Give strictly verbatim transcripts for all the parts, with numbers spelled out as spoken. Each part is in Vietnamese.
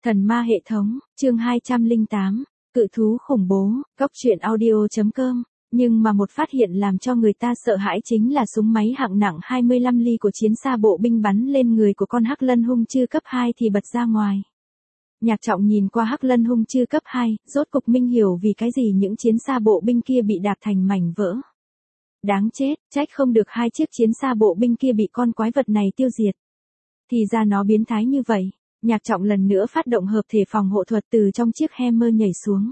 Thần ma hệ thống, chương hai trăm lẻ tám, cự thú khủng bố, góc truyện audio.com, nhưng mà một phát hiện làm cho người ta sợ hãi chính là súng máy hạng nặng hai mươi lăm ly của chiến xa bộ binh bắn lên người của con hắc lân hung chư cấp hai thì bật ra ngoài. Nhạc Trọng nhìn qua hắc lân hung chư cấp hai, rốt cục minh hiểu vì cái gì những chiến xa bộ binh kia bị đạp thành mảnh vỡ. Đáng chết, trách không được hai chiếc chiến xa bộ binh kia bị con quái vật này tiêu diệt. Thì ra nó biến thái như vậy. Nhạc Trọng lần nữa phát động hợp thể phòng hộ thuật từ trong chiếc Hammer nhảy xuống.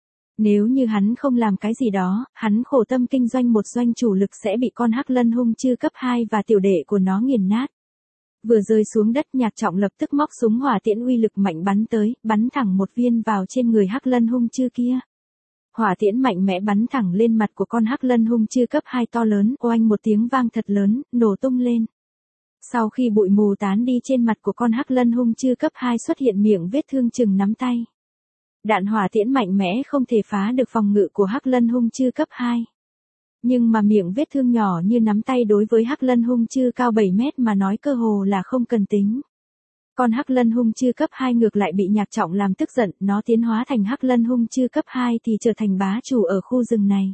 Nếu như hắn không làm cái gì đó, hắn khổ tâm kinh doanh một doanh chủ lực sẽ bị con hắc lân hung chư cấp hai và tiểu đệ của nó nghiền nát. Vừa rơi xuống đất, Nhạc Trọng lập tức móc súng hỏa tiễn uy lực mạnh bắn tới, bắn thẳng một viên vào trên người hắc lân hung chư kia. Hỏa tiễn mạnh mẽ bắn thẳng lên mặt của con hắc lân hung chư cấp hai to lớn, oanh một tiếng vang thật lớn, nổ tung lên. Sau khi bụi mù tán đi, trên mặt của con hắc lân hung chư cấp hai xuất hiện miệng vết thương chừng nắm tay. Đạn hỏa tiễn mạnh mẽ không thể phá được phòng ngự của hắc lân hung chư cấp hai. Nhưng mà miệng vết thương nhỏ như nắm tay đối với hắc lân hung chư cao bảy mét mà nói cơ hồ là không cần tính. Con hắc lân hung chư cấp hai ngược lại bị Nhạc Trọng làm tức giận, nó tiến hóa thành hắc lân hung chư cấp hai thì trở thành bá chủ ở khu rừng này.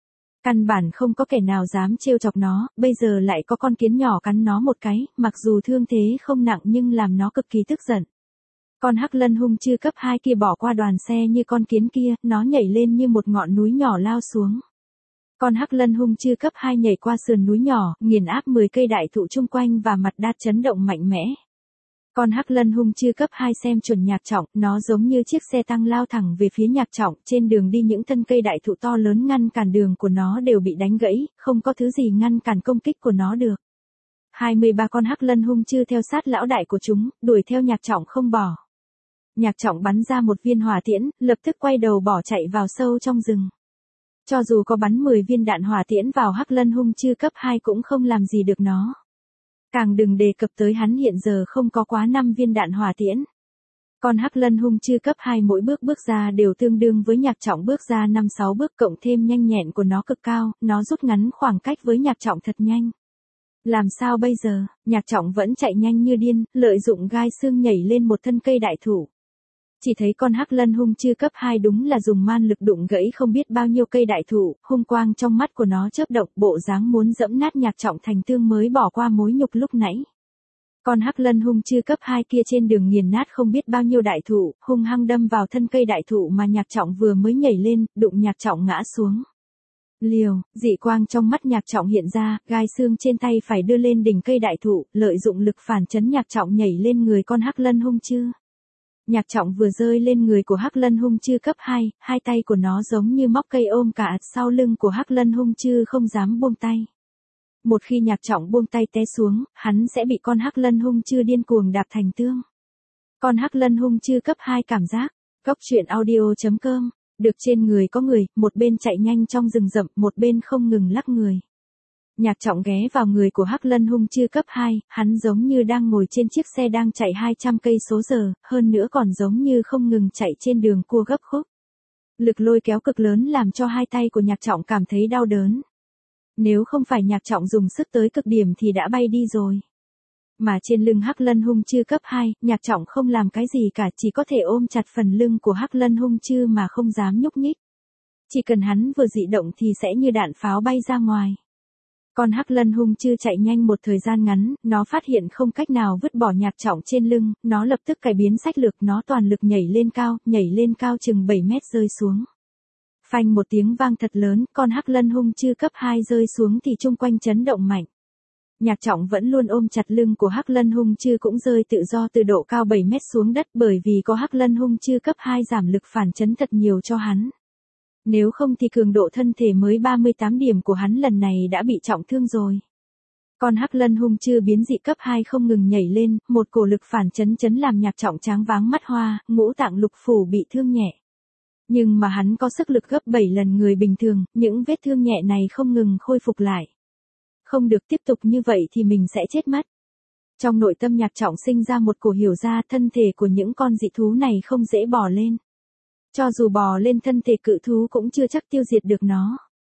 Căn bản không có kẻ nào dám trêu chọc nó, bây giờ lại có con kiến nhỏ cắn nó một cái, mặc dù thương thế không nặng nhưng làm nó cực kỳ tức giận. Con hắc lân hung chư cấp hai kia bỏ qua đoàn xe như con kiến kia, nó nhảy lên như một ngọn núi nhỏ lao xuống. Con hắc lân hung chư cấp hai nhảy qua sườn núi nhỏ, nghiền áp mười cây đại thụ chung quanh và mặt đất chấn động mạnh mẽ. Con hắc lân hung chư cấp hai xem chuẩn Nhạc Trọng, nó giống như chiếc xe tăng lao thẳng về phía Nhạc Trọng, trên đường đi những thân cây đại thụ to lớn ngăn cản đường của nó đều bị đánh gãy, không có thứ gì ngăn cản công kích của nó được. hai mươi ba con hắc lân hung chư theo sát lão đại của chúng, đuổi theo Nhạc Trọng không bỏ. Nhạc Trọng bắn ra một viên hỏa tiễn, lập tức quay đầu bỏ chạy vào sâu trong rừng. Cho dù có bắn mười viên đạn hỏa tiễn vào hắc lân hung chư cấp hai cũng không làm gì được nó. Càng đừng đề cập tới hắn hiện giờ không có quá năm viên đạn hỏa tiễn. Con hắc lân hung chư cấp hai mỗi bước bước ra đều tương đương với Nhạc Trọng bước ra năm sáu bước, cộng thêm nhanh nhẹn của nó cực cao, nó rút ngắn khoảng cách với Nhạc Trọng thật nhanh. Làm sao bây giờ? Nhạc Trọng vẫn chạy nhanh như điên, lợi dụng gai xương nhảy lên một thân cây đại thụ. Chỉ thấy con hắc lân hung chư cấp hai đúng là dùng man lực đụng gãy không biết bao nhiêu cây đại thụ, hung quang trong mắt của nó chớp động, bộ dáng muốn dẫm nát Nhạc Trọng thành tương mới bỏ qua mối nhục lúc nãy. Con hắc lân hung chư cấp hai kia trên đường nghiền nát không biết bao nhiêu đại thụ, hung hăng đâm vào thân cây đại thụ mà Nhạc Trọng vừa mới nhảy lên, đụng Nhạc Trọng ngã xuống. Liều, dị quang trong mắt Nhạc Trọng hiện ra, gai xương trên tay phải đưa lên đỉnh cây đại thụ, lợi dụng lực phản chấn Nhạc Trọng nhảy lên người con hắc lân hung chư. Nhạc Trọng vừa rơi lên người của hắc lân hung chư cấp hai, hai tay của nó giống như móc cây ôm cả sau lưng của hắc lân hung chư không dám buông tay. Một khi Nhạc Trọng buông tay té xuống, hắn sẽ bị con hắc lân hung chư điên cuồng đạp thành tương. Con hắc lân hung chư cấp hai cảm giác, góc truyện audio.com, được trên người có người, một bên chạy nhanh trong rừng rậm, một bên không ngừng lắc người. Nhạc Trọng ghé vào người của hắc lân hung chư cấp hai, hắn giống như đang ngồi trên chiếc xe đang chạy hai trăm cây số giờ, hơn nữa còn giống như không ngừng chạy trên đường cua gấp khúc. Lực lôi kéo cực lớn làm cho hai tay của Nhạc Trọng cảm thấy đau đớn. Nếu không phải Nhạc Trọng dùng sức tới cực điểm thì đã bay đi rồi. Mà trên lưng hắc lân hung chư cấp hai, Nhạc Trọng không làm cái gì cả, chỉ có thể ôm chặt phần lưng của hắc lân hung chư mà không dám nhúc nhích. Chỉ cần hắn vừa dị động thì sẽ như đạn pháo bay ra ngoài. Con hắc lân hung chư chạy nhanh một thời gian ngắn, nó phát hiện không cách nào vứt bỏ Nhạc Trọng trên lưng, nó lập tức cải biến sách lược, nó toàn lực nhảy lên cao, nhảy lên cao chừng bảy mét rơi xuống. Phanh một tiếng vang thật lớn, con hắc lân hung chư cấp hai rơi xuống thì chung quanh chấn động mạnh. Nhạc Trọng vẫn luôn ôm chặt lưng của hắc lân hung chư cũng rơi tự do từ độ cao bảy mét xuống đất, bởi vì có hắc lân hung chư cấp hai giảm lực phản chấn thật nhiều cho hắn. Nếu không thì cường độ thân thể mới ba mươi tám điểm của hắn lần này đã bị trọng thương rồi. Con hắc lân hung chư biến dị cấp hai không ngừng nhảy lên, một cổ lực phản chấn chấn làm Nhạc Trọng tráng váng mắt hoa, ngũ tạng lục phủ bị thương nhẹ. Nhưng mà hắn có sức lực gấp bảy lần người bình thường, những vết thương nhẹ này không ngừng khôi phục lại. Không được tiếp tục như vậy thì mình sẽ chết mất. Trong nội tâm Nhạc Trọng sinh ra một cổ hiểu ra thân thể của những con dị thú này không dễ bò lên. Cho dù bò lên thân thể cự thú cũng chưa chắc tiêu diệt được nó.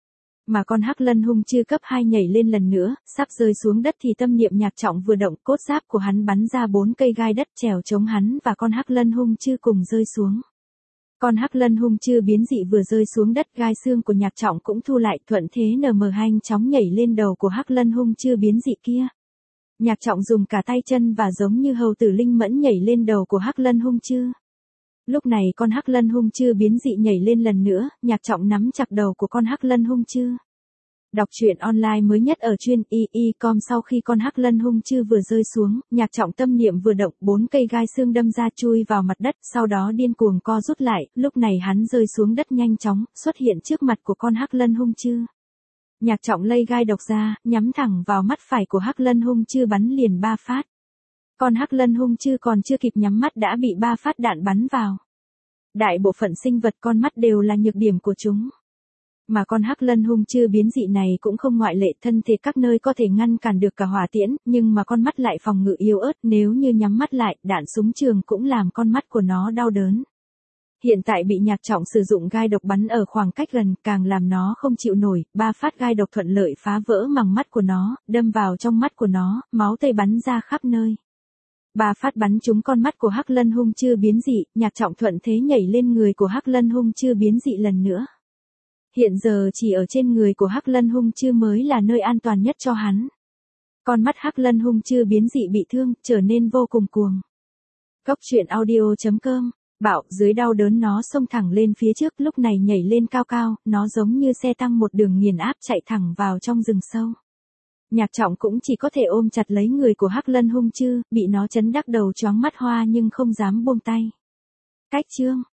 Mà con hắc lân hung chư cấp hai nhảy lên lần nữa, sắp rơi xuống đất thì tâm niệm Nhạc Trọng vừa động, cốt giáp của hắn bắn ra bốn cây gai đất trèo chống hắn và con hắc lân hung chư cùng rơi xuống. Con hắc lân hung chư biến dị vừa rơi xuống đất, gai xương của Nhạc Trọng cũng thu lại, thuận thế nờ mờ nhanh chóng nhảy lên đầu của hắc lân hung chư biến dị kia. Nhạc Trọng dùng cả tay chân và giống như hầu tử linh mẫn nhảy lên đầu của hắc lân hung chư. Lúc này con hắc lân hung chư biến dị nhảy lên lần nữa, Nhạc Trọng nắm chặt đầu của con hắc lân hung chư. Đọc truyện online mới nhất ở chuyên y y chấm com. Sau khi con hắc lân hung chư vừa rơi xuống, Nhạc Trọng tâm niệm vừa động, bốn cây gai xương đâm ra chui vào mặt đất, sau đó điên cuồng co rút lại, lúc này hắn rơi xuống đất nhanh chóng, xuất hiện trước mặt của con hắc lân hung chư. Nhạc Trọng lây gai độc ra, nhắm thẳng vào mắt phải của hắc lân hung chư bắn liền ba phát. Con hắc lân hung chư còn chưa kịp nhắm mắt đã bị ba phát đạn bắn vào. Đại bộ phận sinh vật con mắt đều là nhược điểm của chúng. Mà con hắc lân hung chư biến dị này cũng không ngoại lệ, thân thể các nơi có thể ngăn cản được cả hỏa tiễn, nhưng mà con mắt lại phòng ngự yếu ớt, nếu như nhắm mắt lại, đạn súng trường cũng làm con mắt của nó đau đớn. Hiện tại bị Nhạc Trọng sử dụng gai độc bắn ở khoảng cách gần, càng làm nó không chịu nổi, ba phát gai độc thuận lợi phá vỡ màng mắt của nó, đâm vào trong mắt của nó, máu tươi bắn ra khắp nơi. Ba phát bắn trúng con mắt của hắc lân hung chư biến dị, Nhạc Trọng thuận thế nhảy lên người của hắc lân hung chư biến dị lần nữa. Hiện giờ chỉ ở trên người của hắc lân hung chư mới là nơi an toàn nhất cho hắn. Con mắt hắc lân hung chư biến dị bị thương, trở nên vô cùng cuồng. Góc truyện audio chấm com. Bạo, dưới đau đớn nó xông thẳng lên phía trước, lúc này nhảy lên cao cao, nó giống như xe tăng một đường nghiền áp chạy thẳng vào trong rừng sâu. Nhạc Trọng cũng chỉ có thể ôm chặt lấy người của hắc lân hung chư, bị nó chấn đắc đầu choáng mắt hoa nhưng không dám buông tay. Cách chương